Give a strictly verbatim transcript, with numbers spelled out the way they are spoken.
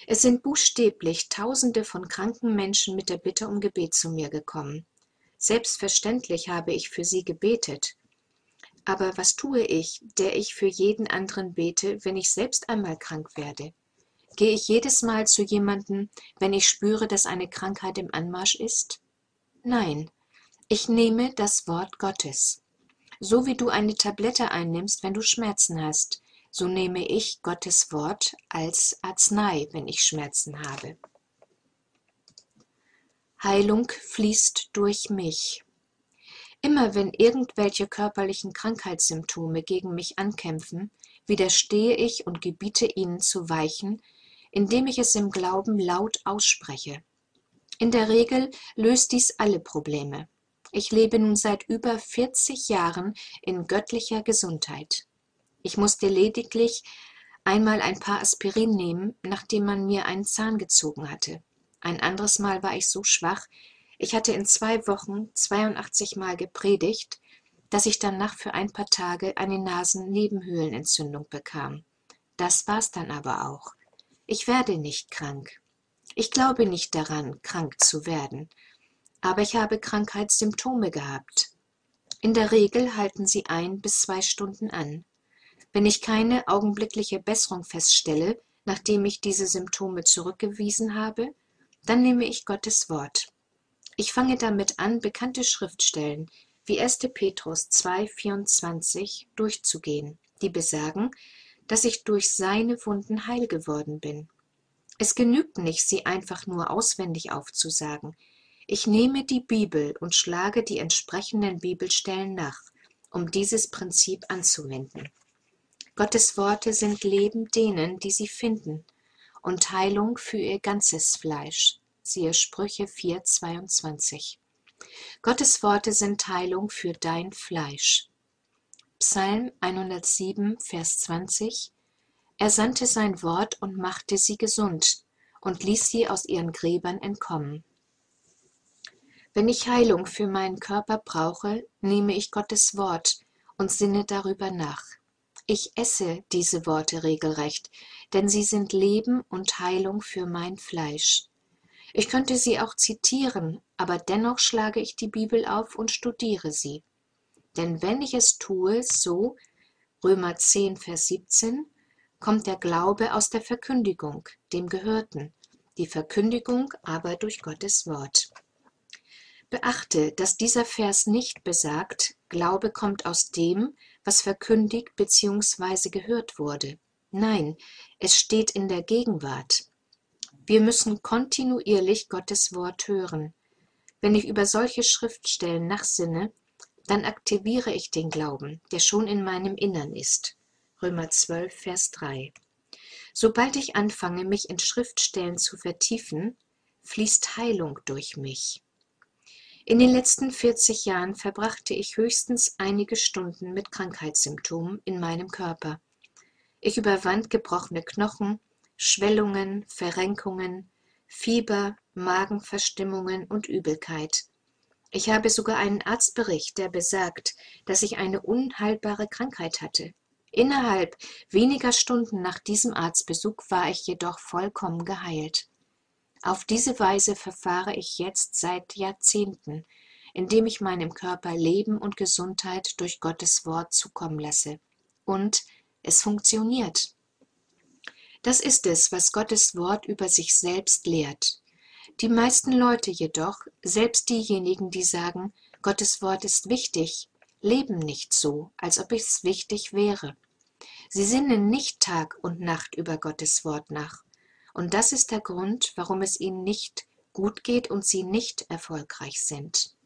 Es sind buchstäblich Tausende von kranken Menschen mit der Bitte um Gebet zu mir gekommen. Selbstverständlich habe ich für sie gebetet. Aber was tue ich, der ich für jeden anderen bete, wenn ich selbst einmal krank werde? Gehe ich jedes Mal zu jemandem, wenn ich spüre, dass eine Krankheit im Anmarsch ist? Nein, ich nehme das Wort Gottes. So wie du eine Tablette einnimmst, wenn du Schmerzen hast, so nehme ich Gottes Wort als Arznei, wenn ich Schmerzen habe. Heilung fließt durch mich. Immer wenn irgendwelche körperlichen Krankheitssymptome gegen mich ankämpfen, widerstehe ich und gebiete ihnen zu weichen, indem ich es im Glauben laut ausspreche. In der Regel löst dies alle Probleme. Ich lebe nun seit über vierzig Jahren in göttlicher Gesundheit. Ich musste lediglich einmal ein paar Aspirin nehmen, nachdem man mir einen Zahn gezogen hatte. Ein anderes Mal war ich so schwach, ich hatte in zwei Wochen zweiundachtzig Mal gepredigt, dass ich danach für ein paar Tage eine Nasennebenhöhlenentzündung bekam. Das war's dann aber auch. Ich werde nicht krank. Ich glaube nicht daran, krank zu werden, aber ich habe Krankheitssymptome gehabt. In der Regel halten sie ein bis zwei Stunden an. Wenn ich keine augenblickliche Besserung feststelle, nachdem ich diese Symptome zurückgewiesen habe, dann nehme ich Gottes Wort. Ich fange damit an, bekannte Schriftstellen wie erster Petrus zwei vierundzwanzig durchzugehen, die besagen, dass ich durch seine Wunden heil geworden bin. Es genügt nicht, sie einfach nur auswendig aufzusagen. Ich nehme die Bibel und schlage die entsprechenden Bibelstellen nach, um dieses Prinzip anzuwenden. Gottes Worte sind Leben denen, die sie finden, und Heilung für ihr ganzes Fleisch. Siehe Sprüche vier zweiundzwanzig. Gottes Worte sind Heilung für dein Fleisch. Psalm hundertsieben, Vers zwanzig. Er sandte sein Wort und machte sie gesund und ließ sie aus ihren Gräbern entkommen. Wenn ich Heilung für meinen Körper brauche, nehme ich Gottes Wort und sinne darüber nach. Ich esse diese Worte regelrecht, denn sie sind Leben und Heilung für mein Fleisch. Ich könnte sie auch zitieren, aber dennoch schlage ich die Bibel auf und studiere sie. Denn wenn ich es tue, so, Römer zehn, Vers siebzehn, kommt der Glaube aus der Verkündigung, dem Gehörten, die Verkündigung aber durch Gottes Wort. Beachte, dass dieser Vers nicht besagt, Glaube kommt aus dem, was verkündigt bzw. gehört wurde. Nein, es steht in der Gegenwart. Wir müssen kontinuierlich Gottes Wort hören. Wenn ich über solche Schriftstellen nachsinne, dann aktiviere ich den Glauben, der schon in meinem Innern ist. Römer zwölf, Vers drei. Sobald ich anfange, mich in Schriftstellen zu vertiefen, fließt Heilung durch mich. In den letzten vierzig Jahren verbrachte ich höchstens einige Stunden mit Krankheitssymptomen in meinem Körper. Ich überwand gebrochene Knochen, Schwellungen, Verrenkungen, Fieber, Magenverstimmungen und Übelkeit. Ich habe sogar einen Arztbericht, der besagt, dass ich eine unheilbare Krankheit hatte. Innerhalb weniger Stunden nach diesem Arztbesuch war ich jedoch vollkommen geheilt. Auf diese Weise verfahre ich jetzt seit Jahrzehnten, indem ich meinem Körper Leben und Gesundheit durch Gottes Wort zukommen lasse. Und es funktioniert. Das ist es, was Gottes Wort über sich selbst lehrt. Die meisten Leute jedoch, selbst diejenigen, die sagen, Gottes Wort ist wichtig, leben nicht so, als ob es wichtig wäre. Sie sinnen nicht Tag und Nacht über Gottes Wort nach. Und das ist der Grund, warum es ihnen nicht gut geht und sie nicht erfolgreich sind.